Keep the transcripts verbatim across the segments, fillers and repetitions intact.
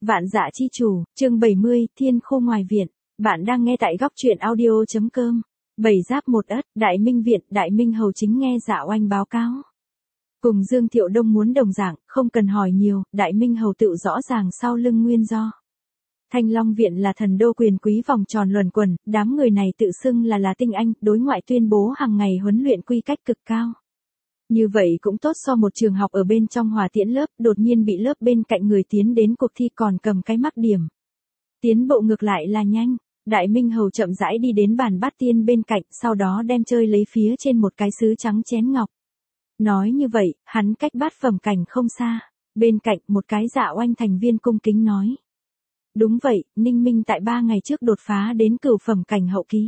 Vạn Dạ Chi Chủ, chương bảy mươi, Thiên Khô Ngoài Viện. Bạn đang nghe tại góc truyện audio chấm com. Bảy giáp một ất, Đại Minh Viện, Đại Minh Hầu chính nghe Dạ Oanh báo cáo. Cùng Dương Thiệu Đông muốn đồng dạng, không cần hỏi nhiều, Đại Minh Hầu tự rõ ràng sau lưng nguyên do. Thanh Long Viện là thần đô quyền quý vòng tròn luẩn quẩn, đám người này tự xưng là là tinh anh, đối ngoại tuyên bố hàng ngày huấn luyện quy cách cực cao. Như vậy cũng tốt so một trường học ở bên trong hòa tiễn lớp, đột nhiên bị lớp bên cạnh người tiến đến cuộc thi còn cầm cái mắc điểm. Tiến bộ ngược lại là nhanh, Đại Minh Hầu chậm rãi đi đến bàn bát tiên bên cạnh, sau đó đem chơi lấy phía trên một cái sứ trắng chén ngọc. Nói như vậy, hắn cách bát phẩm cảnh không xa, bên cạnh một cái Dạ Oanh thành viên cung kính nói. Đúng vậy, Ninh Minh tại ba ngày trước đột phá đến cửu phẩm cảnh hậu kỳ.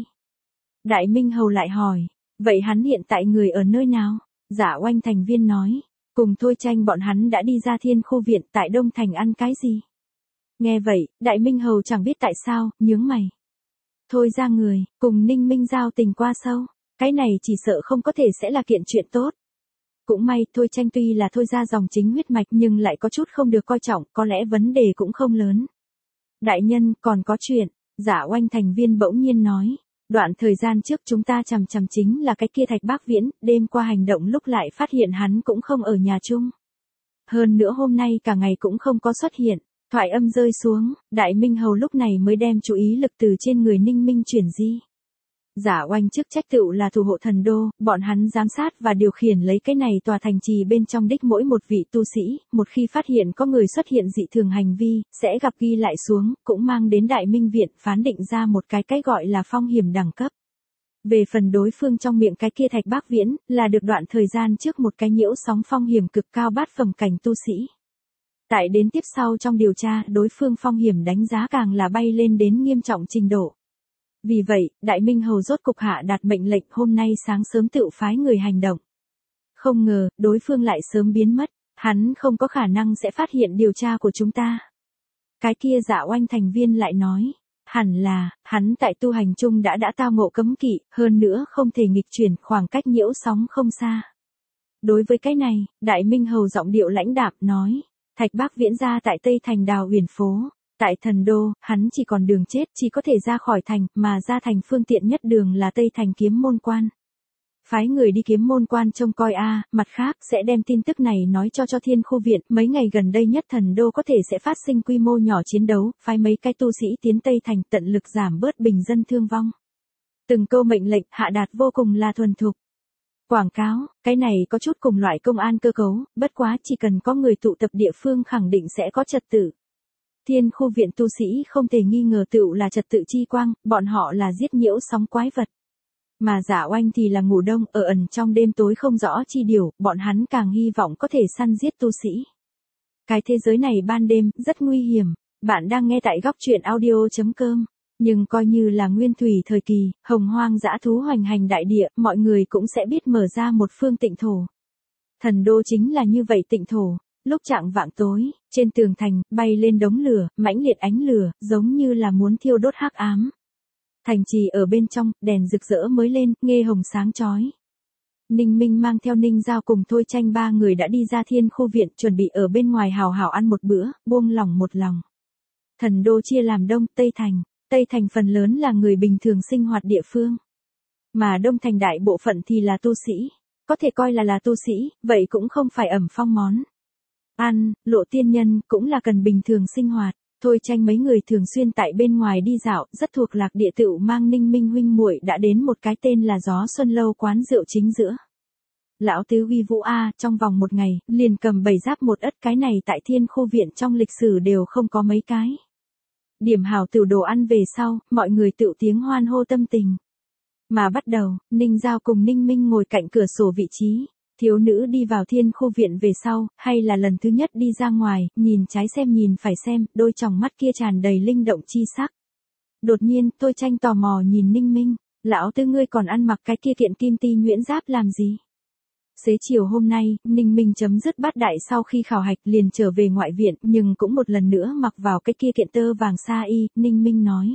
Đại Minh Hầu lại hỏi, vậy hắn hiện tại người ở nơi nào? Dạ Oanh thành viên nói, cùng Thôi Tranh bọn hắn đã đi ra Thiên Khô Viện tại Đông Thành ăn cái gì? Nghe vậy, Đại Minh Hầu chẳng biết tại sao, nhướng mày. Thôi ra người, cùng Ninh Minh giao tình qua sâu, cái này chỉ sợ không có thể sẽ là kiện chuyện tốt. Cũng may, Thôi Tranh tuy là Thôi ra dòng chính huyết mạch nhưng lại có chút không được coi trọng, có lẽ vấn đề cũng không lớn. Đại nhân, còn có chuyện, Dạ Oanh thành viên bỗng nhiên nói. Đoạn thời gian trước chúng ta chằm chằm chính là cái kia Thạch Bác Viễn, đêm qua hành động lúc lại phát hiện hắn cũng không ở nhà chung. Hơn nữa hôm nay cả ngày cũng không có xuất hiện, thoại âm rơi xuống, Đại Minh Hầu lúc này mới đem chú ý lực từ trên người Ninh Minh chuyển di. Dạ Oanh chức trách tựu là thủ hộ thần đô, bọn hắn giám sát và điều khiển lấy cái này tòa thành trì bên trong đích mỗi một vị tu sĩ, một khi phát hiện có người xuất hiện dị thường hành vi, sẽ gặp ghi lại xuống, cũng mang đến Đại Minh Viện phán định ra một cái cái gọi là phong hiểm đẳng cấp. Về phần đối phương trong miệng cái kia Thạch Bác Viễn, là được đoạn thời gian trước một cái nhiễu sóng phong hiểm cực cao bát phẩm cảnh tu sĩ. Tại đến tiếp sau trong điều tra, đối phương phong hiểm đánh giá càng là bay lên đến nghiêm trọng trình độ. Vì vậy, Đại Minh Hầu rốt cục hạ đạt mệnh lệnh hôm nay sáng sớm tự phái người hành động. Không ngờ, đối phương lại sớm biến mất, hắn không có khả năng sẽ phát hiện điều tra của chúng ta. Cái kia Dạ Oanh thành viên lại nói, hẳn là, hắn tại tu hành chung đã đã tao ngộ cấm kỵ, hơn nữa không thể nghịch chuyển khoảng cách nhiễu sóng không xa. Đối với cái này, Đại Minh Hầu giọng điệu lãnh đạm nói, Thạch Bác Viễn ra tại Tây Thành Đào Uyển phố. Tại thần đô, hắn chỉ còn đường chết, chỉ có thể ra khỏi thành, mà ra thành phương tiện nhất đường là Tây Thành Kiếm Môn Quan. Phái người đi Kiếm Môn Quan trông coi a, mặt khác sẽ đem tin tức này nói cho cho Thiên Khô Viện, mấy ngày gần đây nhất thần đô có thể sẽ phát sinh quy mô nhỏ chiến đấu, phái mấy cái tu sĩ tiến Tây Thành tận lực giảm bớt bình dân thương vong. Từng câu mệnh lệnh hạ đạt vô cùng là thuần thục. Quảng cáo, cái này có chút cùng loại công an cơ cấu, bất quá chỉ cần có người tụ tập địa phương khẳng định sẽ có trật tự. Thiên Khô Viện tu sĩ không thể nghi ngờ tựu là trật tự chi quang, bọn họ là giết nhiễu sóng quái vật. Mà Dạ Oanh thì là ngủ đông, ở ẩn trong đêm tối không rõ chi điều, bọn hắn càng hy vọng có thể săn giết tu sĩ. Cái thế giới này ban đêm, rất nguy hiểm, bạn đang nghe tại góc truyện audio chấm com. Nhưng coi như là nguyên thủy thời kỳ, hồng hoang dã thú hoành hành đại địa, mọi người cũng sẽ biết mở ra một phương tịnh thổ. Thần đô chính là như vậy tịnh thổ. Lúc chạng vạng tối, trên tường thành, bay lên đống lửa, mãnh liệt ánh lửa, giống như là muốn thiêu đốt hắc ám. Thành trì ở bên trong, đèn rực rỡ mới lên, nghe hồng sáng chói. Ninh Minh mang theo Ninh Giao cùng Thôi Tranh ba người đã đi ra Thiên Khô Viện, chuẩn bị ở bên ngoài hào hào ăn một bữa, buông lòng một lòng. Thần đô chia làm Đông, Tây Thành. Tây Thành phần lớn là người bình thường sinh hoạt địa phương. Mà Đông Thành đại bộ phận thì là tu sĩ. Có thể coi là là tu sĩ, vậy cũng không phải ẩm phong món. Ăn, Lộ tiên nhân, cũng là cần bình thường sinh hoạt. Thôi Tranh mấy người thường xuyên tại bên ngoài đi dạo, rất thuộc lạc địa tựu mang Ninh Minh huynh muội đã đến một cái tên là Gió Xuân Lâu quán rượu chính giữa. Lão tứ uy vũ a, trong vòng một ngày, liền cầm bảy giáp một ất, cái này tại Thiên Khô Viện trong lịch sử đều không có mấy cái. Điểm hảo tựu đồ ăn về sau, mọi người tựu tiếng hoan hô tâm tình. Mà bắt đầu, Ninh Giao cùng Ninh Minh ngồi cạnh cửa sổ vị trí. Thiếu nữ đi vào Thiên Khô Viện về sau, hay là lần thứ nhất đi ra ngoài, nhìn trái xem nhìn phải xem, đôi tròng mắt kia tràn đầy linh động chi sắc. Đột nhiên, Thôi Tranh tò mò nhìn Ninh Minh, lão tư ngươi còn ăn mặc cái kia kiện kim ti nhuyễn giáp làm gì? Xế chiều hôm nay, Ninh Minh chấm dứt bát đại sau khi khảo hạch liền trở về ngoại viện, nhưng cũng một lần nữa mặc vào cái kia kiện tơ vàng sa y, Ninh Minh nói.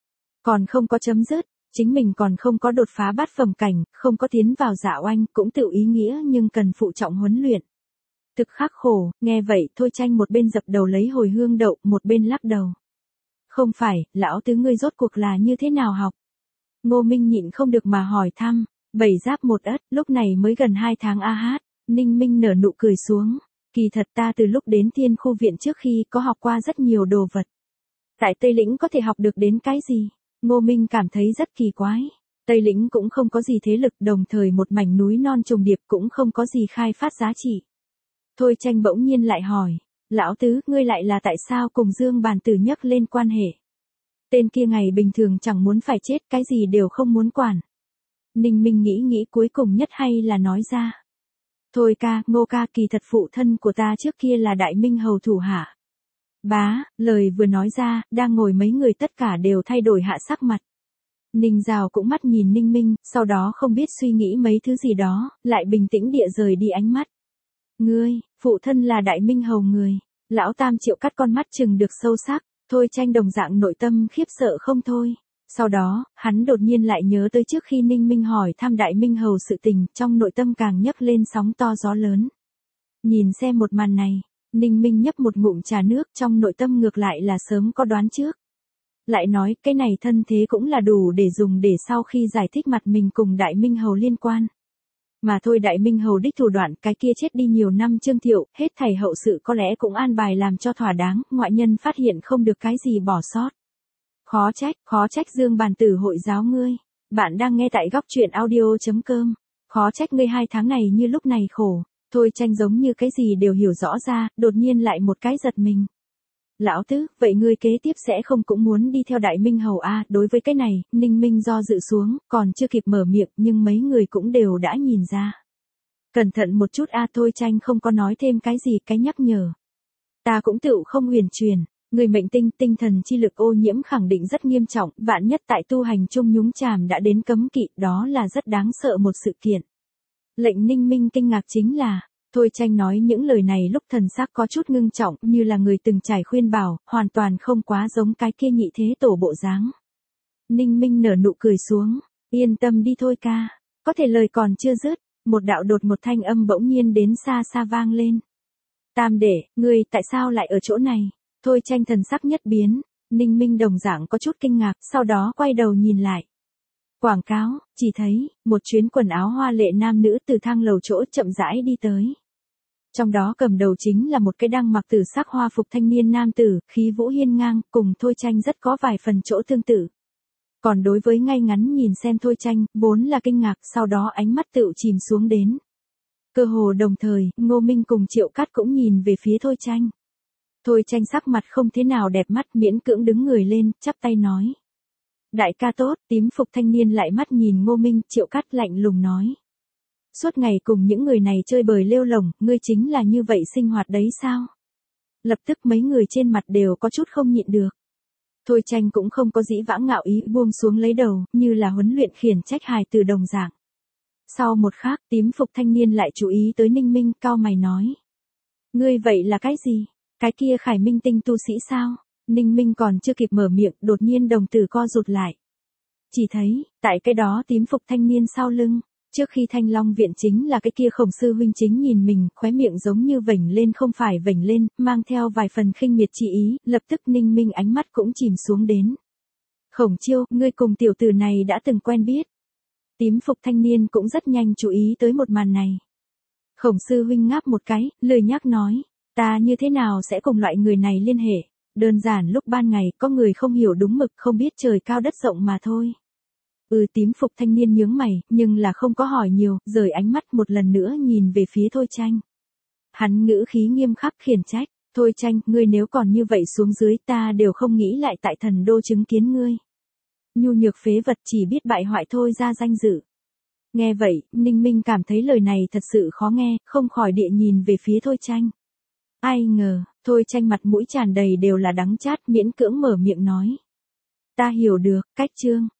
Còn không có chấm dứt. Chính mình còn không có đột phá bát phẩm cảnh, không có tiến vào Dạ Oanh, cũng tự ý nghĩa nhưng cần phụ trọng huấn luyện. Thực khắc khổ, nghe vậy Thôi Tranh một bên dập đầu lấy hồi hương đậu, một bên lắc đầu. Không phải, lão tứ ngươi rốt cuộc là như thế nào học? Ngô Minh nhịn không được mà hỏi thăm, bảy giáp một ất, lúc này mới gần hai tháng a hát, Ninh Minh nở nụ cười xuống. Kỳ thật ta từ lúc đến Thiên Khu Viện trước khi có học qua rất nhiều đồ vật. Tại Tây Lĩnh có thể học được đến cái gì? Ngô Minh cảm thấy rất kỳ quái. Tây Lĩnh cũng không có gì thế lực, đồng thời một mảnh núi non trùng điệp cũng không có gì khai phát giá trị. Thôi Tranh bỗng nhiên lại hỏi, lão tứ, ngươi lại là tại sao cùng Dương Bàn Tử nhắc lên quan hệ? Tên kia ngày bình thường chẳng muốn phải chết, cái gì đều không muốn quản. Ninh Minh nghĩ nghĩ cuối cùng nhất hay là nói ra. Thôi ca, Ngô ca, kỳ thật phụ thân của ta trước kia là Đại Minh hầu thủ hạ. Bá, lời vừa nói ra, đang ngồi mấy người tất cả đều thay đổi hạ sắc mặt. Ninh Giao cũng mắt nhìn Ninh Minh, sau đó không biết suy nghĩ mấy thứ gì đó, lại bình tĩnh địa rời đi ánh mắt. Ngươi, phụ thân là Đại Minh hầu người. Lão Tam Triệu cắt con mắt chừng được sâu sắc, Thôi Tranh đồng dạng nội tâm khiếp sợ không thôi. Sau đó, hắn đột nhiên lại nhớ tới trước khi Ninh Minh hỏi thăm Đại Minh hầu sự tình, trong nội tâm càng nhấc lên sóng to gió lớn. Nhìn xem một màn này, Ninh Minh nhấp một ngụm trà nước, trong nội tâm ngược lại là sớm có đoán trước. Lại nói, cái này thân thế cũng là đủ để dùng để sau khi giải thích mặt mình cùng Đại Minh hầu liên quan. Mà thôi, Đại Minh hầu đích thủ đoạn, cái kia chết đi nhiều năm Trương Thiệu, hết thảy hậu sự có lẽ cũng an bài làm cho thỏa đáng, ngoại nhân phát hiện không được cái gì bỏ sót. Khó trách, khó trách Dương Bàn Tử hội giáo ngươi. Bạn đang nghe tại góc truyện audio chấm com. Khó trách ngươi hai tháng này như lúc này khổ. Thôi Tranh giống như cái gì đều hiểu rõ ra, đột nhiên lại một cái giật mình. Lão tứ, vậy ngươi kế tiếp sẽ không cũng muốn đi theo Đại Minh hầu a? Đối với cái này, Ninh Minh do dự xuống, còn chưa kịp mở miệng, nhưng mấy người cũng đều đã nhìn ra. Cẩn thận một chút a. Thôi Tranh không có nói thêm cái gì, cái nhắc nhở. Ta cũng tựu không huyền truyền. Người mệnh tinh, tinh thần chi lực ô nhiễm khẳng định rất nghiêm trọng, vạn nhất tại tu hành chung nhúng chàm đã đến cấm kỵ, đó là rất đáng sợ một sự kiện. Lệnh Ninh Minh kinh ngạc chính là, Thôi Tranh nói những lời này lúc thần sắc có chút ngưng trọng, như là người từng trải khuyên bảo, hoàn toàn không quá giống cái kia nhị thế tổ bộ dáng. Ninh Minh nở nụ cười xuống, yên tâm đi Thôi ca. Có thể lời còn chưa dứt, một đạo đột một thanh âm bỗng nhiên đến xa xa vang lên. Tam đệ, ngươi tại sao lại ở chỗ này? Thôi Tranh thần sắc nhất biến, Ninh Minh đồng dạng có chút kinh ngạc, sau đó quay đầu nhìn lại. Quảng cáo, chỉ thấy, một chuyến quần áo hoa lệ nam nữ từ thang lầu chỗ chậm rãi đi tới. Trong đó cầm đầu chính là một cái đang mặc tử sắc hoa phục thanh niên nam tử, khí vũ hiên ngang, cùng Thôi Tranh rất có vài phần chỗ tương tự. Còn đối với ngay ngắn nhìn xem Thôi Tranh, vốn là kinh ngạc, sau đó ánh mắt tựu chìm xuống đến. Cơ hồ đồng thời, Ngô Minh cùng Triệu Cát cũng nhìn về phía Thôi Tranh. Thôi Tranh sắc mặt không thế nào đẹp mắt, miễn cưỡng đứng người lên, chắp tay nói. Đại ca tốt. Tím phục thanh niên lại mắt nhìn Ngô Minh, Triệu Cát lạnh lùng nói. Suốt ngày cùng những người này chơi bời lêu lổng, ngươi chính là như vậy sinh hoạt đấy sao? Lập tức mấy người trên mặt đều có chút không nhịn được. Thôi Tranh cũng không có dĩ vãng ngạo ý, buông xuống lấy đầu, như là huấn luyện khiển trách hài từ đồng dạng. Sau một khắc, tím phục thanh niên lại chú ý tới Ninh Minh, cao mày nói. Ngươi vậy là cái gì? Cái kia Khải Minh tinh tu sĩ sao? Ninh Minh còn chưa kịp mở miệng, đột nhiên đồng tử co rụt lại. Chỉ thấy, tại cái đó tím phục thanh niên sau lưng, trước khi Thanh Long viện chính là cái kia Khổng sư huynh chính nhìn mình, khóe miệng giống như vểnh lên không phải vểnh lên, mang theo vài phần khinh miệt chi ý, lập tức Ninh Minh ánh mắt cũng chìm xuống đến. Khổng Chiêu, ngươi cùng tiểu tử này đã từng quen biết. Tím phục thanh niên cũng rất nhanh chú ý tới một màn này. Khổng sư huynh ngáp một cái, lười nhác nói, ta như thế nào sẽ cùng loại người này liên hệ, đơn giản lúc ban ngày có người không hiểu đúng mực, không biết trời cao đất rộng mà thôi. Ừ, tím phục thanh niên nhướng mày, nhưng là không có hỏi nhiều, rời ánh mắt một lần nữa nhìn về phía Thôi Tranh. Hắn ngữ khí nghiêm khắc khiển trách, Thôi Tranh, ngươi nếu còn như vậy xuống dưới ta đều không nghĩ lại tại Thần Đô chứng kiến ngươi. Nhu nhược phế vật chỉ biết bại hoại thôi ra danh dự. Nghe vậy, Ninh Minh cảm thấy lời này thật sự khó nghe, không khỏi địa nhìn về phía Thôi Tranh. Ai ngờ, Thôi Tranh mặt mũi tràn đầy đều là đắng chát, miễn cưỡng mở miệng nói. Ta hiểu được, cách chương,